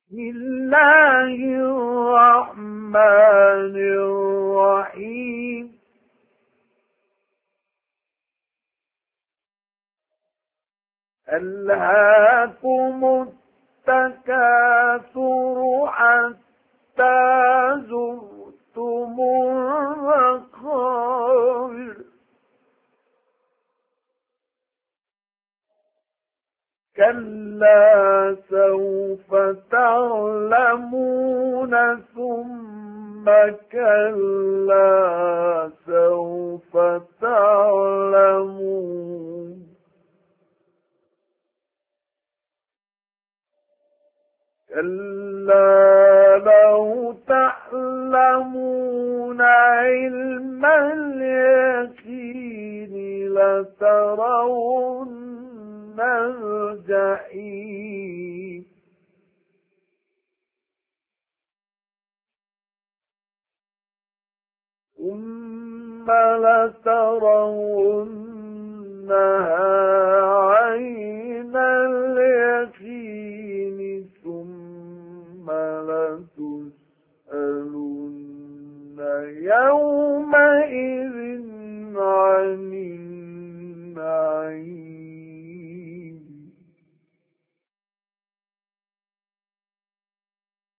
بسم الله الرحمن الرحيم ألهاكم التكاثر حتى زرتم المقابر كلا سوف تعلمون ثم كلا سوف تعلمون كلا لو تعلمون علم اليقين لترون الجحيم ثم لترونها